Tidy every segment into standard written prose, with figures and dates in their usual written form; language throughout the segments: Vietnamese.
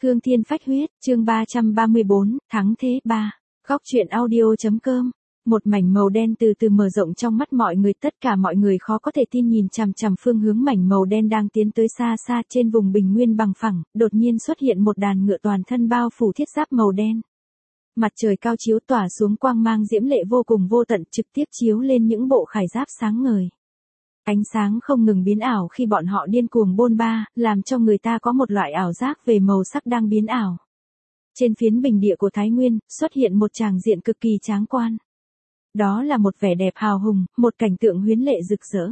Hương Thiên Phách Huyết, chương 334, Thắng Thế 3. Góc truyện audio.com. Một mảnh màu đen từ từ mở rộng trong mắt mọi người, tất cả mọi người khó có thể tin nhìn chằm chằm phương hướng mảnh màu đen đang tiến tới xa xa. Trên vùng bình nguyên bằng phẳng, đột nhiên xuất hiện một đàn ngựa toàn thân bao phủ thiết giáp màu đen. Mặt trời cao chiếu tỏa xuống quang mang diễm lệ vô cùng vô tận, trực tiếp chiếu lên những bộ khải giáp sáng ngời. Ánh sáng không ngừng biến ảo khi bọn họ điên cuồng bôn ba, làm cho người ta có một loại ảo giác về màu sắc đang biến ảo. Trên phiến bình địa của Thái Nguyên, xuất hiện một tràng diện cực kỳ tráng quan. Đó là một vẻ đẹp hào hùng, một cảnh tượng huyến lệ rực rỡ.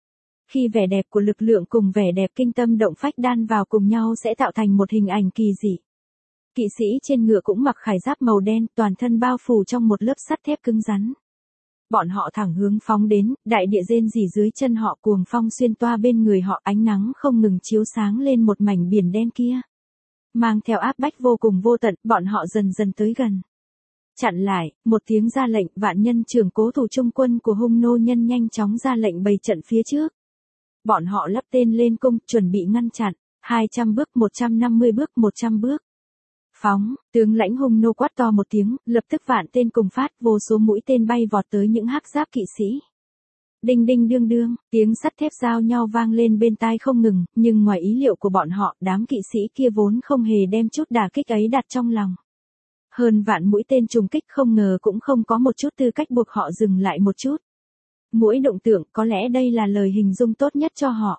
Khi vẻ đẹp của lực lượng cùng vẻ đẹp kinh tâm động phách đan vào cùng nhau sẽ tạo thành một hình ảnh kỳ dị. Kỵ sĩ trên ngựa cũng mặc khải giáp màu đen, toàn thân bao phủ trong một lớp sắt thép cứng rắn. Bọn họ thẳng hướng phóng đến, đại địa rên rỉ dưới chân họ, cuồng phong xuyên toa bên người họ, ánh nắng không ngừng chiếu sáng lên một mảnh biển đen kia. Mang theo áp bách vô cùng vô tận, bọn họ dần dần tới gần. Chặn lại, một tiếng ra lệnh, vạn nhân trưởng cố thủ trung quân của Hung Nô Nhân nhanh chóng ra lệnh bày trận phía trước. Bọn họ lắp tên lên cung, chuẩn bị ngăn chặn, 200 bước, 150 bước, 100 bước. Phóng, tướng lãnh Hung Nô quát to một tiếng, lập tức vạn tên cùng phát, vô số mũi tên bay vọt tới những hắc giáp kỵ sĩ. Đinh đinh đương đương, tiếng sắt thép giao nhau vang lên bên tai không ngừng, nhưng ngoài ý liệu của bọn họ, đám kỵ sĩ kia vốn không hề đem chút đả kích ấy đặt trong lòng. Hơn vạn mũi tên trùng kích không ngờ cũng không có một chút tư cách buộc họ dừng lại một chút. Mỗi động tượng, có lẽ đây là lời hình dung tốt nhất cho họ.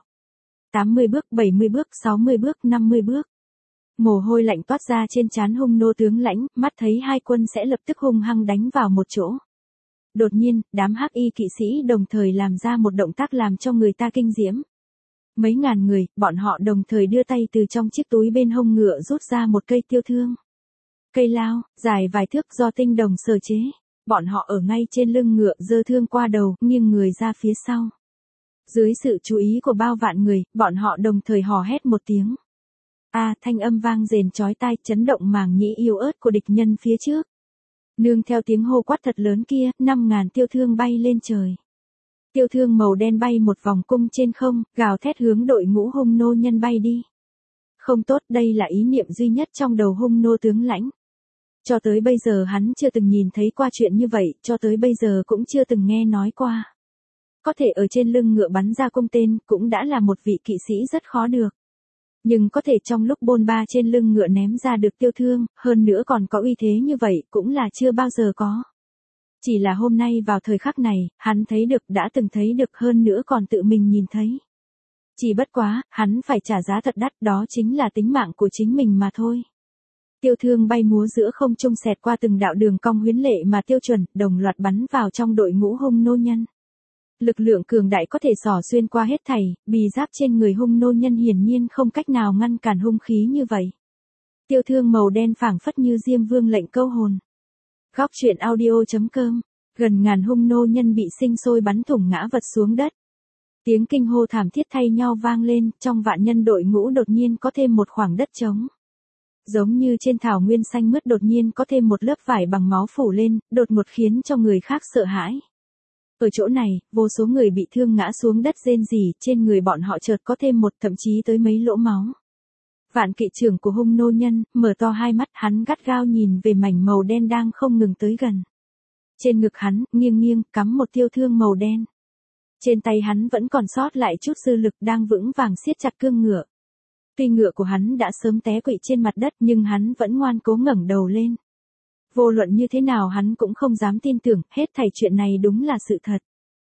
80 bước, 70 bước, 60 bước, 50 bước. Mồ hôi lạnh toát ra trên trán Hung Nô tướng lãnh, mắt thấy hai quân sẽ lập tức hung hăng đánh vào một chỗ. Đột nhiên, đám hắc y kỵ sĩ đồng thời làm ra một động tác làm cho người ta kinh diễm. Mấy ngàn người, bọn họ đồng thời đưa tay từ trong chiếc túi bên hông ngựa rút ra một cây tiêu thương. Cây lao, dài vài thước do tinh đồng sờ chế. Bọn họ ở ngay trên lưng ngựa, giơ thương qua đầu, nghiêng người ra phía sau. Dưới sự chú ý của bao vạn người, bọn họ đồng thời hò hét một tiếng. Thanh âm vang rền chói tai, chấn động màng nhĩ yếu ớt của địch nhân phía trước. Nương theo tiếng hô quát thật lớn kia, 5.000 tiêu thương bay lên trời. Tiêu thương màu đen bay một vòng cung trên không, gào thét hướng đội ngũ Hung Nô Nhân bay đi. Không tốt, đây là ý niệm duy nhất trong đầu Hung Nô tướng lãnh. Cho tới bây giờ hắn chưa từng nhìn thấy qua chuyện như vậy, cho tới bây giờ cũng chưa từng nghe nói qua. Có thể ở trên lưng ngựa bắn ra cung tên, cũng đã là một vị kỵ sĩ rất khó được. Nhưng có thể trong lúc bôn ba trên lưng ngựa ném ra được tiêu thương, hơn nữa còn có uy thế như vậy, cũng là chưa bao giờ có. Chỉ là hôm nay vào thời khắc này, hắn thấy được, đã từng thấy được, hơn nữa còn tự mình nhìn thấy. Chỉ bất quá, hắn phải trả giá thật đắt, đó chính là tính mạng của chính mình mà thôi. Tiêu thương bay múa giữa không trung xẹt qua từng đạo đường cong huyến lệ mà tiêu chuẩn, đồng loạt bắn vào trong đội ngũ Hung Nô Nhân. Lực lượng cường đại có thể xỏ xuyên qua hết thảy, bì giáp trên người Hung Nô Nhân hiển nhiên không cách nào ngăn cản hung khí như vậy. Tiêu thương màu đen phảng phất như Diêm Vương lệnh câu hồn. Góc truyện audio.com. Gần ngàn Hung Nô Nhân bị sinh sôi bắn thủng ngã vật xuống đất. Tiếng kinh hô thảm thiết thay nhau vang lên, trong vạn nhân đội ngũ đột nhiên có thêm một khoảng đất trống. Giống như trên thảo nguyên xanh mướt đột nhiên có thêm một lớp vải bằng máu phủ lên, đột ngột khiến cho người khác sợ hãi. Ở chỗ này, vô số người bị thương ngã xuống đất rên rỉ, trên người bọn họ chợt có thêm một, thậm chí tới mấy lỗ máu. Vạn kỵ trưởng của Hung Nô Nhân, mở to hai mắt, hắn gắt gao nhìn về mảnh màu đen đang không ngừng tới gần. Trên ngực hắn, nghiêng nghiêng, cắm một tiêu thương màu đen. Trên tay hắn vẫn còn sót lại chút dư lực, đang vững vàng siết chặt cương ngựa. Tuy ngựa của hắn đã sớm té quỵ trên mặt đất nhưng hắn vẫn ngoan cố ngẩng đầu lên. Vô luận như thế nào hắn cũng không dám tin tưởng, hết thảy chuyện này đúng là sự thật.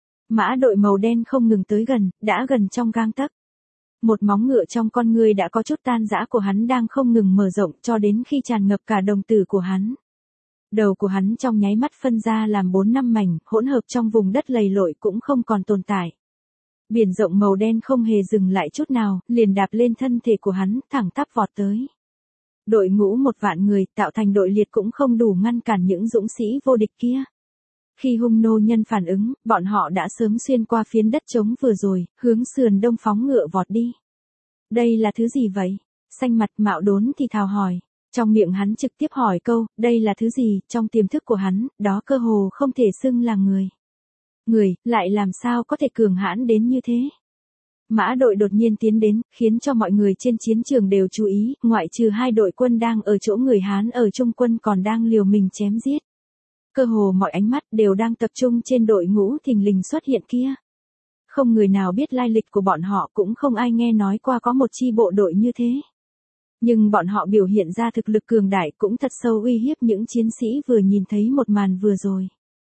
Mã đội màu đen không ngừng tới gần, đã gần trong gang tấc. Một móng ngựa trong con người đã có chút tan rã của hắn đang không ngừng mở rộng cho đến khi tràn ngập cả đồng tử của hắn. Đầu của hắn trong nháy mắt phân ra làm 4-5 mảnh, hỗn hợp trong vùng đất lầy lội cũng không còn tồn tại. Biển rộng màu đen không hề dừng lại chút nào, liền đạp lên thân thể của hắn, thẳng tắp vọt tới. Đội ngũ 1 vạn người tạo thành đội liệt cũng không đủ ngăn cản những dũng sĩ vô địch kia. Khi Hung Nô Nhân phản ứng, bọn họ đã sớm xuyên qua phiến đất trống vừa rồi, hướng sườn đông phóng ngựa vọt đi. Đây là thứ gì vậy? Xanh mặt Mạo Đốn thì thào hỏi. Trong miệng hắn trực tiếp hỏi câu, đây là thứ gì, trong tiềm thức của hắn, đó cơ hồ không thể xưng là người. Người, lại làm sao có thể cường hãn đến như thế? Mã đội đột nhiên tiến đến, khiến cho mọi người trên chiến trường đều chú ý, ngoại trừ hai đội quân đang ở chỗ người Hán ở Trung quân còn đang liều mình chém giết. Cơ hồ mọi ánh mắt đều đang tập trung trên đội ngũ thình lình xuất hiện kia. Không người nào biết lai lịch của bọn họ, cũng không ai nghe nói qua có một chi bộ đội như thế. Nhưng bọn họ biểu hiện ra thực lực cường đại cũng thật sâu uy hiếp những chiến sĩ vừa nhìn thấy một màn vừa rồi.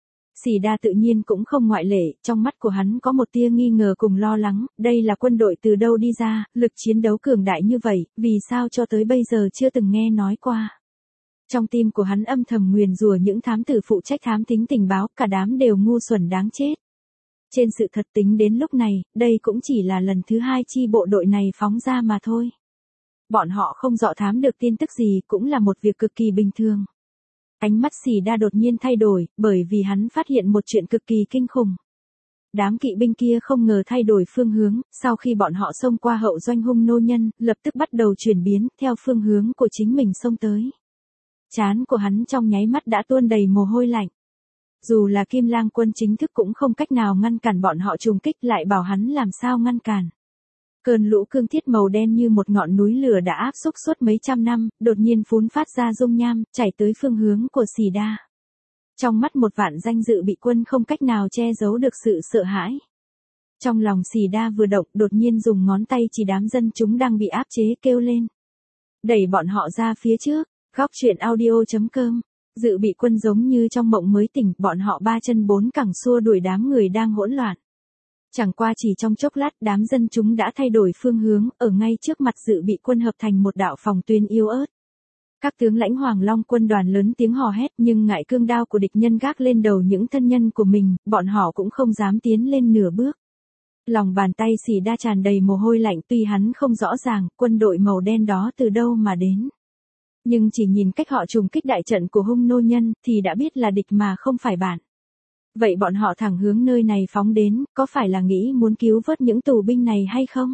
Sĩ Đa tự nhiên cũng không ngoại lệ, trong mắt của hắn có một tia nghi ngờ cùng lo lắng, đây là quân đội từ đâu đi ra, lực chiến đấu cường đại như vậy, vì sao cho tới bây giờ chưa từng nghe nói qua. Trong tim của hắn âm thầm nguyền rủa những thám tử phụ trách thám thính tình báo, cả đám đều ngu xuẩn đáng chết. Trên sự thật tính đến lúc này, đây cũng chỉ là lần thứ hai chi bộ đội này phóng ra mà thôi. Bọn họ không dò thám được tin tức gì cũng là một việc cực kỳ bình thường. Ánh mắt Sĩ Đa đột nhiên thay đổi, bởi vì hắn phát hiện một chuyện cực kỳ kinh khủng. Đám kỵ binh kia không ngờ thay đổi phương hướng, sau khi bọn họ xông qua hậu doanh Hung Nô Nhân, lập tức bắt đầu chuyển biến, theo phương hướng của chính mình xông tới. Trán của hắn trong nháy mắt đã tuôn đầy mồ hôi lạnh. Dù là Kim Lang quân chính thức cũng không cách nào ngăn cản bọn họ trùng kích, lại bảo hắn làm sao ngăn cản. Cơn lũ cương thiết màu đen như một ngọn núi lửa đã áp xúc suốt mấy trăm năm, đột nhiên phún phát ra dung nham, chảy tới phương hướng của Sĩ Đa. Trong mắt một vạn danh dự bị quân không cách nào che giấu được sự sợ hãi. Trong lòng Sĩ Đa vừa động, đột nhiên dùng ngón tay chỉ đám dân chúng đang bị áp chế, kêu lên. Đẩy bọn họ ra phía trước. Góc truyện audio.com. Dự bị quân giống như trong mộng mới tỉnh, bọn họ ba chân bốn cẳng xua đuổi đám người đang hỗn loạn. Chẳng qua chỉ trong chốc lát, đám dân chúng đã thay đổi phương hướng, ở ngay trước mặt dự bị quân hợp thành một đạo phòng tuyến yếu ớt. Các tướng lãnh Hoàng Long quân đoàn lớn tiếng hò hét, nhưng ngại cương đao của địch nhân gác lên đầu những thân nhân của mình, bọn họ cũng không dám tiến lên nửa bước. Lòng bàn tay Sĩ Đa tràn đầy mồ hôi lạnh, tuy hắn không rõ ràng quân đội màu đen đó từ đâu mà đến. Nhưng chỉ nhìn cách họ trùng kích đại trận của Hung Nô Nhân thì đã biết là địch mà không phải bạn. Vậy bọn họ thẳng hướng nơi này phóng đến, có phải là nghĩ muốn cứu vớt những tù binh này hay không?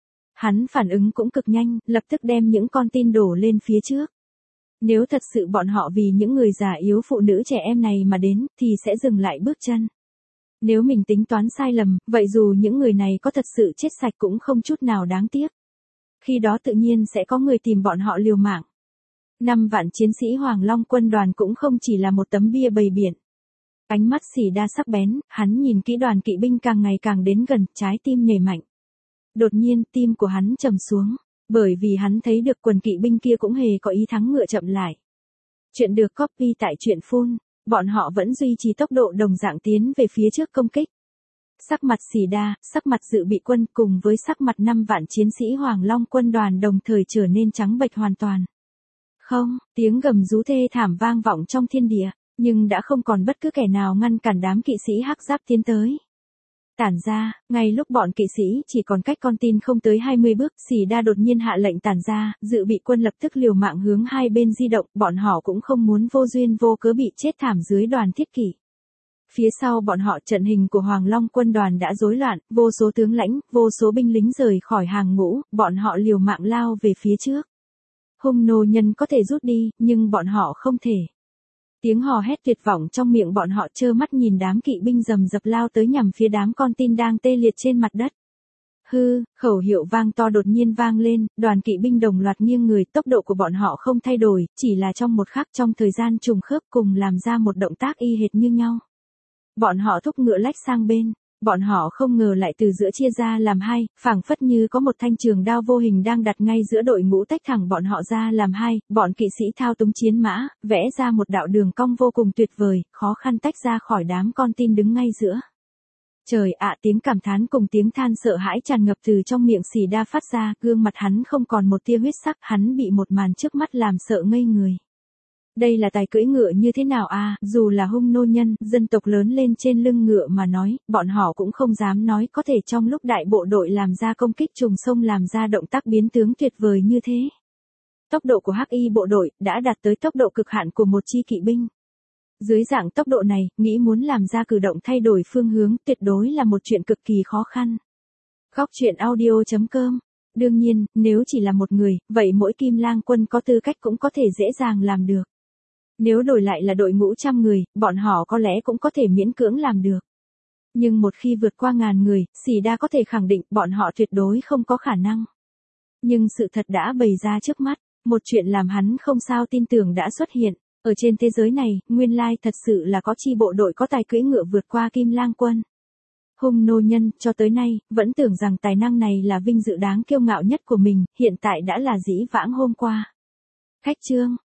Hắn phản ứng cũng cực nhanh, lập tức đem những con tin đổ lên phía trước. Nếu thật sự bọn họ vì những người già yếu phụ nữ trẻ em này mà đến, thì sẽ dừng lại bước chân. Nếu mình tính toán sai lầm, vậy dù những người này có thật sự chết sạch cũng không chút nào đáng tiếc. Khi đó tự nhiên sẽ có người tìm bọn họ liều mạng. 5 vạn chiến sĩ Hoàng Long quân đoàn cũng không chỉ là một tấm bia bày biển. Ánh mắt Sĩ Đa sắc bén, hắn nhìn kỹ đoàn kỵ binh càng ngày càng đến gần, trái tim nhảy mạnh. Đột nhiên, tim của hắn trầm xuống, bởi vì hắn thấy được quần kỵ binh kia cũng hề có ý thắng ngựa chậm lại. Chuyện được copy tại truyện Phun, bọn họ vẫn duy trì tốc độ đồng dạng tiến về phía trước công kích. Sắc mặt Sĩ Đa, sắc mặt dự bị quân cùng với sắc mặt 5 vạn chiến sĩ Hoàng Long quân đoàn đồng thời trở nên trắng bệch hoàn toàn. Không, tiếng gầm rú thê thảm vang vọng trong thiên địa, nhưng đã không còn bất cứ kẻ nào ngăn cản đám kỵ sĩ hắc giáp tiến tới. Tản ra, ngay lúc bọn kỵ sĩ chỉ còn cách con tin không tới 20 bước, Sĩ Đa đột nhiên hạ lệnh tản ra, dự bị quân lập tức liều mạng hướng hai bên di động, bọn họ cũng không muốn vô duyên vô cớ bị chết thảm dưới đoàn thiết kỷ. Phía sau bọn họ trận hình của Hoàng Long quân đoàn đã rối loạn, vô số tướng lãnh, vô số binh lính rời khỏi hàng ngũ, bọn họ liều mạng lao về phía trước. Hung Nô Nhân có thể rút đi, nhưng bọn họ không thể. Tiếng hò hét tuyệt vọng trong miệng bọn họ trơ mắt nhìn đám kỵ binh rầm rập lao tới nhằm phía đám con tin đang tê liệt trên mặt đất. Hư, khẩu hiệu vang to đột nhiên vang lên, đoàn kỵ binh đồng loạt nghiêng người, tốc độ của bọn họ không thay đổi, chỉ là trong một khắc trong thời gian trùng khớp cùng làm ra một động tác y hệt như nhau. Bọn họ thúc ngựa lách sang bên. Bọn họ không ngờ lại từ giữa chia ra làm hai, phảng phất như có một thanh trường đao vô hình đang đặt ngay giữa đội ngũ tách thẳng bọn họ ra làm hai, bọn kỵ sĩ thao túng chiến mã, vẽ ra một đạo đường cong vô cùng tuyệt vời, khó khăn tách ra khỏi đám con tin đứng ngay giữa. Trời ạ, tiếng cảm thán cùng tiếng than sợ hãi tràn ngập từ trong miệng Sĩ Đa phát ra, gương mặt hắn không còn một tia huyết sắc, hắn bị một màn trước mắt làm sợ ngây người. Đây là tài cưỡi ngựa như thế nào à, dù là Hung Nô Nhân, dân tộc lớn lên trên lưng ngựa mà nói, bọn họ cũng không dám nói có thể trong lúc đại bộ đội làm ra công kích trùng sông làm ra động tác biến tướng tuyệt vời như thế. Tốc độ của Hắc Y bộ đội đã đạt tới tốc độ cực hạn của một chi kỵ binh. Dưới dạng tốc độ này, nghĩ muốn làm ra cử động thay đổi phương hướng tuyệt đối là một chuyện cực kỳ khó khăn. Góc truyện audio.com. Đương nhiên, nếu chỉ là một người, vậy mỗi Kim Lang quân có tư cách cũng có thể dễ dàng làm được. Nếu đổi lại là đội ngũ trăm người, bọn họ có lẽ cũng có thể miễn cưỡng làm được. Nhưng một khi vượt qua ngàn người, Sĩ Đa có thể khẳng định bọn họ tuyệt đối không có khả năng. Nhưng sự thật đã bày ra trước mắt, một chuyện làm hắn không sao tin tưởng đã xuất hiện. Ở trên thế giới này, nguyên lai thật sự là có chi bộ đội có tài cưỡi ngựa vượt qua Kim Lang quân. Hung nô nhân, cho tới nay, vẫn tưởng rằng tài năng này là vinh dự đáng kiêu ngạo nhất của mình, hiện tại đã là dĩ vãng hôm qua. Khách chương